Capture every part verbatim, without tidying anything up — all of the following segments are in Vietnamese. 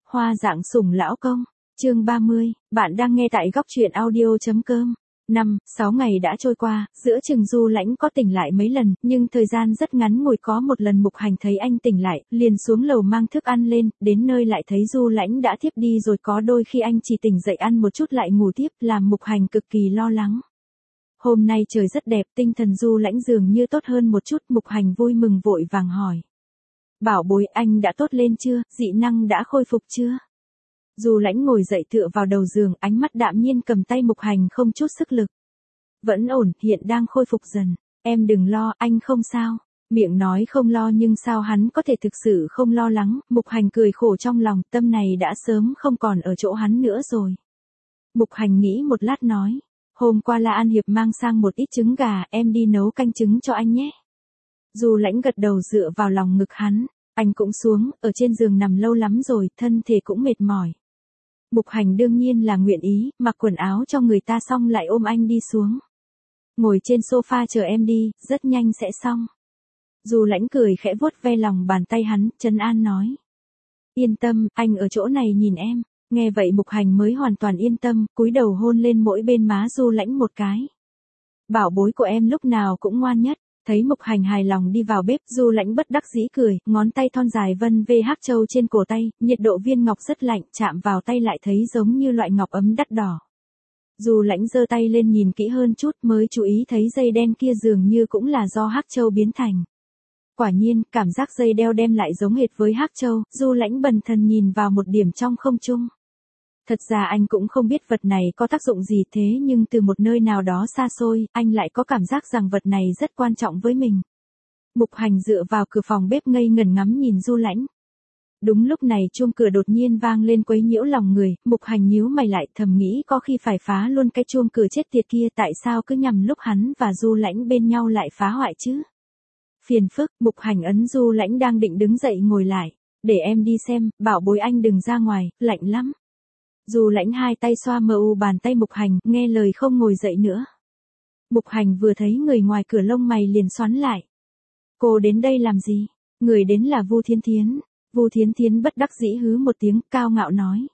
Hoa dạng sủng lão công, chương ba mươi, bạn đang nghe tại góc truyện audio.com. Năm, sáu ngày đã trôi qua, giữa chừng Du Lãnh có tỉnh lại mấy lần, nhưng thời gian rất ngắn ngủi. Có một lần Mục Hành thấy anh tỉnh lại, liền xuống lầu mang thức ăn lên, đến nơi lại thấy Du Lãnh đã thiếp đi rồi. Có đôi khi anh chỉ tỉnh dậy ăn một chút lại ngủ tiếp, làm Mục Hành cực kỳ lo lắng. Hôm nay trời rất đẹp, tinh thần Du Lãnh dường như tốt hơn một chút. Mục Hành vui mừng vội vàng hỏi: Bảo bối, anh đã tốt lên chưa, dị năng đã khôi phục chưa? Du Lãnh ngồi dậy tựa vào đầu giường, ánh mắt đạm nhiên cầm tay Mục Hành không chút sức lực. Vẫn ổn, hiện đang khôi phục dần. Em đừng lo, anh không sao. Miệng nói không lo nhưng sao hắn có thể thực sự không lo lắng. Mục Hành cười khổ trong lòng, tâm này đã sớm không còn ở chỗ hắn nữa rồi. Mục Hành nghĩ một lát nói: Hôm qua La An Hiệp mang sang một ít trứng gà, em đi nấu canh trứng cho anh nhé. Du Lãnh gật đầu dựa vào lòng ngực hắn. Anh cũng xuống, ở trên giường nằm lâu lắm rồi, thân thể cũng mệt mỏi. Mục Hành đương nhiên là nguyện ý, mặc quần áo cho người ta xong lại ôm anh đi xuống. Ngồi trên sofa chờ em đi, rất nhanh sẽ xong. Du Lãnh cười khẽ vuốt ve lòng bàn tay hắn, trấn an nói: Yên tâm, anh ở chỗ này nhìn em. Nghe vậy Mục Hành mới hoàn toàn yên tâm, cúi đầu hôn lên mỗi bên má Du Lãnh một cái. Bảo bối của em lúc nào cũng ngoan nhất. Thấy Mục Hành hài lòng đi vào bếp, Du Lãnh bất đắc dĩ cười, ngón tay thon dài vân vê hắc châu trên cổ tay, nhiệt độ viên ngọc rất lạnh, chạm vào tay lại thấy giống như loại ngọc ấm đắt đỏ. Du Lãnh giơ tay lên nhìn kỹ hơn chút mới chú ý thấy dây đen kia dường như cũng là do hắc châu biến thành. Quả nhiên, cảm giác dây đeo đem lại giống hệt với hắc châu. Du Lãnh bần thần nhìn vào một điểm trong không trung. Thật ra anh cũng không biết vật này có tác dụng gì, thế nhưng từ một nơi nào đó xa xôi, anh lại có cảm giác rằng vật này rất quan trọng với mình. Mục Hành dựa vào cửa phòng bếp ngây ngẩn ngắm nhìn Du Lãnh. Đúng lúc này chuông cửa đột nhiên vang lên quấy nhiễu lòng người. Mục Hành nhíu mày lại, thầm nghĩ có khi phải phá luôn cái chuông cửa chết tiệt kia, tại sao cứ nhằm lúc hắn và Du Lãnh bên nhau lại phá hoại chứ? Phiền phức. Mục Hành ấn Du Lãnh đang định đứng dậy ngồi lại. Để em đi xem, bảo bối anh đừng ra ngoài, lạnh lắm. Du Lãnh hai tay xoa mờ u bàn tay Mục Hành, nghe lời không ngồi dậy nữa. Mục Hành vừa thấy người ngoài cửa lông mày liền xoắn lại. Cô đến đây làm gì? Người đến là Vu Thiến Thiến. Vu Thiến Thiến bất đắc dĩ hứ một tiếng, cao ngạo nói: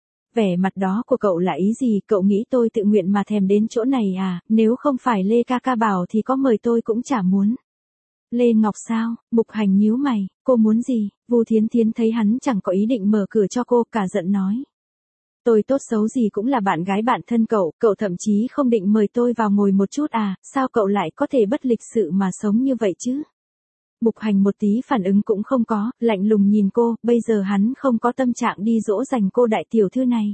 Vẻ mặt đó của cậu là ý gì? Cậu nghĩ tôi tự nguyện mà thèm đến chỗ này à? Nếu không phải Lê ca ca bảo thì có mời tôi cũng chả muốn. Lê Ngọc sao? Mục Hành nhíu mày, cô muốn gì? Vu Thiến Thiến thấy hắn chẳng có ý định mở cửa cho cô, cả giận nói: Tôi tốt xấu gì cũng là bạn gái bạn thân cậu, cậu thậm chí không định mời tôi vào ngồi một chút à? Sao cậu lại có thể bất lịch sự mà sống như vậy chứ? Mục Hành một tí phản ứng cũng không có, lạnh lùng nhìn cô. Bây giờ hắn không có tâm trạng đi dỗ dành cô đại tiểu thư này.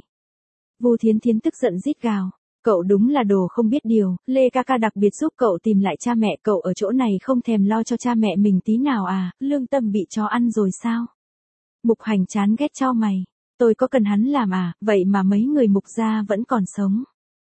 Vu Thiến Thiến tức giận rít gào: Cậu đúng là đồ không biết điều. Lê ca ca đặc biệt giúp cậu tìm lại cha mẹ, cậu ở chỗ này không thèm lo cho cha mẹ mình tí nào à? Lương tâm bị chó ăn rồi sao? Mục Hành chán ghét chau mày: Tôi có cần hắn làm à? Vậy mà mấy người Mục gia vẫn còn sống.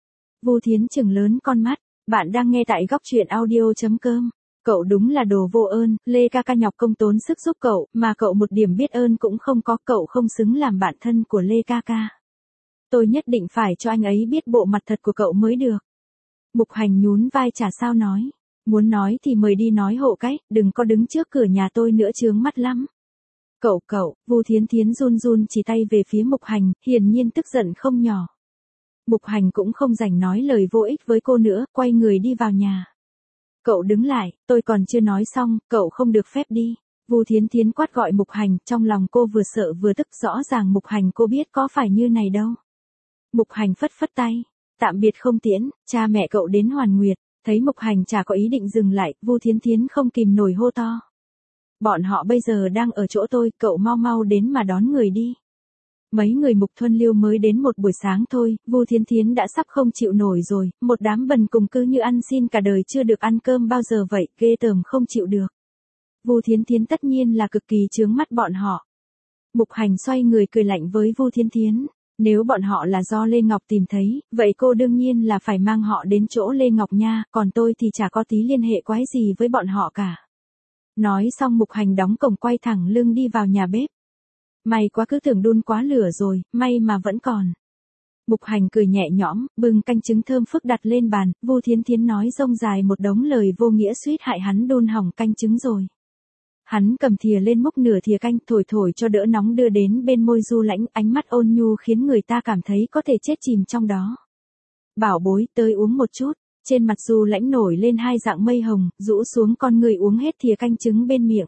Vu Thiến trừng lớn con mắt. Bạn đang nghe tại góc truyện audio.com. Cậu đúng là đồ vô ơn. Lê ca ca nhọc công tốn sức giúp cậu, mà cậu một điểm biết ơn cũng không có. Cậu không xứng làm bạn thân của Lê ca ca. Tôi nhất định phải cho anh ấy biết bộ mặt thật của cậu mới được. Mục Hành nhún vai chả sao nói: Muốn nói thì mời đi nói hộ cái, đừng có đứng trước cửa nhà tôi nữa, chướng mắt lắm. Cậu cậu. Vu Thiến Thiến run run chỉ tay về phía Mục Hành, hiển nhiên tức giận không nhỏ. Mục Hành cũng không rảnh nói lời vô ích với cô nữa, quay người đi vào nhà. Cậu đứng lại, tôi còn chưa nói xong, cậu không được phép đi. Vu Thiến Thiến quát gọi Mục Hành, trong lòng cô vừa sợ vừa tức, rõ ràng Mục Hành cô biết có phải như này đâu. Mục Hành phất phất tay: Tạm biệt không tiễn, cha mẹ cậu đến Hoàn Nguyệt. Thấy Mục Hành chả có ý định dừng lại, Vu Thiến Thiến không kìm nổi hô to: Bọn họ bây giờ đang ở chỗ tôi, cậu mau mau đến mà đón người đi. Mấy người Mục Thuân Liêu mới đến một buổi sáng thôi, Vu Thiến Thiến đã sắp không chịu nổi rồi, một đám bần cùng cứ như ăn xin cả đời chưa được ăn cơm bao giờ vậy, ghê tởm không chịu được. Vu Thiến Thiến tất nhiên là cực kỳ chướng mắt bọn họ. Mục Hành xoay người cười lạnh với Vu Thiến Thiến: Nếu bọn họ là do Lê Ngọc tìm thấy, vậy cô đương nhiên là phải mang họ đến chỗ Lê Ngọc nha, còn tôi thì chả có tí liên hệ quái gì với bọn họ cả. Nói xong Mục Hành đóng cổng quay thẳng lưng đi vào nhà bếp. May quá, cứ tưởng đun quá lửa rồi, may mà vẫn còn. Mục Hành cười nhẹ nhõm, bưng canh trứng thơm phức đặt lên bàn. Vu Thiến Thiến nói rông dài một đống lời vô nghĩa suýt hại hắn đun hỏng canh trứng rồi. Hắn cầm thìa lên múc nửa thìa canh thổi thổi cho đỡ nóng đưa đến bên môi Du Lãnh, ánh mắt ôn nhu khiến người ta cảm thấy có thể chết chìm trong đó. Bảo bối, tới uống một chút. Trên mặt Du Lãnh nổi lên hai dạng mây hồng, rũ xuống con người uống hết thìa canh trứng bên miệng.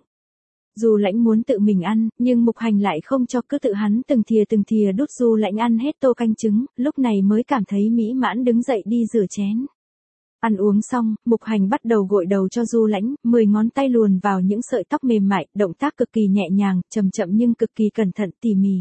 Du Lãnh muốn tự mình ăn, nhưng Mục Hành lại không cho, cứ tự hắn từng thìa từng thìa đút Du Lãnh ăn hết tô canh trứng, lúc này mới cảm thấy mỹ mãn đứng dậy đi rửa chén. Ăn uống xong, Mục Hành bắt đầu gội đầu cho Du Lãnh, mười ngón tay luồn vào những sợi tóc mềm mại, động tác cực kỳ nhẹ nhàng, chậm chậm nhưng cực kỳ cẩn thận tỉ mỉ.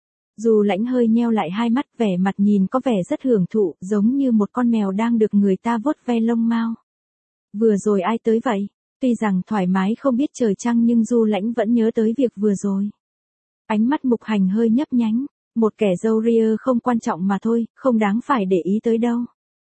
Du Lãnh hơi nheo lại hai mắt, vẻ mặt nhìn có vẻ rất hưởng thụ, giống như một con mèo đang được người ta vuốt ve lông mao. Vừa rồi ai tới vậy? Tuy rằng thoải mái không biết trời trăng nhưng Du Lãnh vẫn nhớ tới việc vừa rồi. Ánh mắt Mục Hành hơi nhấp nhánh, một kẻ râu ria không quan trọng mà thôi, không đáng phải để ý tới đâu.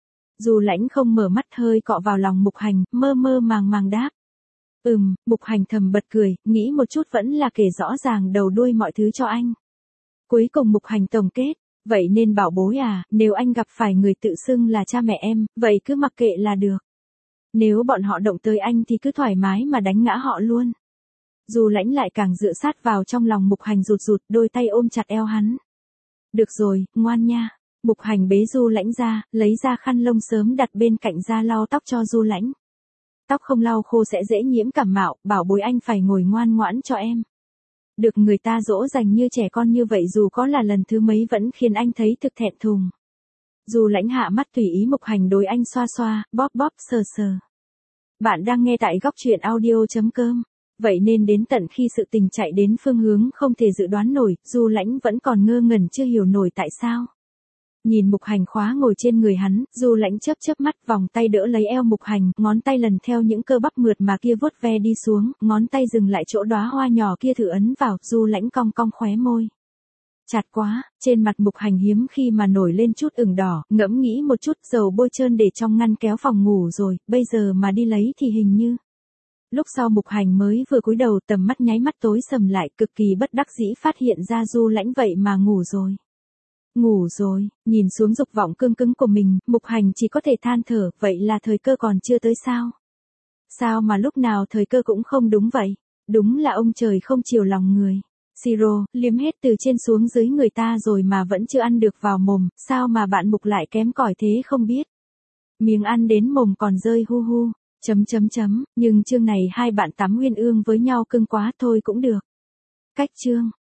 Du Lãnh không mở mắt, hơi cọ vào lòng Mục Hành, mơ mơ màng màng đáp. Ừm, Mục Hành thầm bật cười, nghĩ một chút vẫn là kể rõ ràng đầu đuôi mọi thứ cho anh. Cuối cùng Mục Hành tổng kết, vậy nên bảo bối à, nếu anh gặp phải người tự xưng là cha mẹ em, vậy cứ mặc kệ là được. Nếu bọn họ động tới anh thì cứ thoải mái mà đánh ngã họ luôn. Du Lãnh lại càng dựa sát vào trong lòng Mục Hành rụt rụt, đôi tay ôm chặt eo hắn. Được rồi, ngoan nha. Mục Hành bế Du Lãnh ra, lấy ra khăn lông sớm đặt bên cạnh ra lau tóc cho Du Lãnh. Tóc không lau khô sẽ dễ nhiễm cảm mạo, bảo bối anh phải ngồi ngoan ngoãn cho em. Được người ta dỗ dành như trẻ con như vậy dù có là lần thứ mấy vẫn khiến anh thấy thực thẹn thùng. Du Lãnh hạ mắt tùy ý Mục Hành đối anh xoa xoa, bóp bóp, sờ sờ. Bạn đang nghe tại góc truyện audio chấm com. Vậy nên đến tận khi sự tình chạy đến phương hướng không thể dự đoán nổi, Du Lãnh vẫn còn ngơ ngẩn chưa hiểu nổi tại sao. Nhìn Mục Hành khóa ngồi trên người hắn, Du Lãnh chớp chớp mắt, vòng tay đỡ lấy eo Mục Hành, ngón tay lần theo những cơ bắp mượt mà kia vuốt ve đi xuống, ngón tay dừng lại chỗ đóa hoa nhỏ kia thử ấn vào, Du Lãnh cong cong khóe môi. Chặt quá, trên mặt Mục Hành hiếm khi mà nổi lên chút ửng đỏ, ngẫm nghĩ một chút, dầu bôi trơn để trong ngăn kéo phòng ngủ rồi, bây giờ mà đi lấy thì hình như. Lúc sau Mục Hành mới vừa cúi đầu, tầm mắt nháy mắt tối sầm lại, cực kỳ bất đắc dĩ phát hiện ra Du Lãnh vậy mà ngủ rồi. Ngủ rồi, nhìn xuống dục vọng cương cứng của mình, Mục Hành chỉ có thể than thở, vậy là thời cơ còn chưa tới sao? Sao mà lúc nào thời cơ cũng không đúng vậy? Đúng là ông trời không chiều lòng người. Siro, liếm hết từ trên xuống dưới người ta rồi mà vẫn chưa ăn được vào mồm, sao mà bạn Mục lại kém cỏi thế không biết? Miếng ăn đến mồm còn rơi hu hu, chấm chấm chấm, nhưng chương này hai bạn tắm uyên ương với nhau cưng quá thôi cũng được. Cách chương.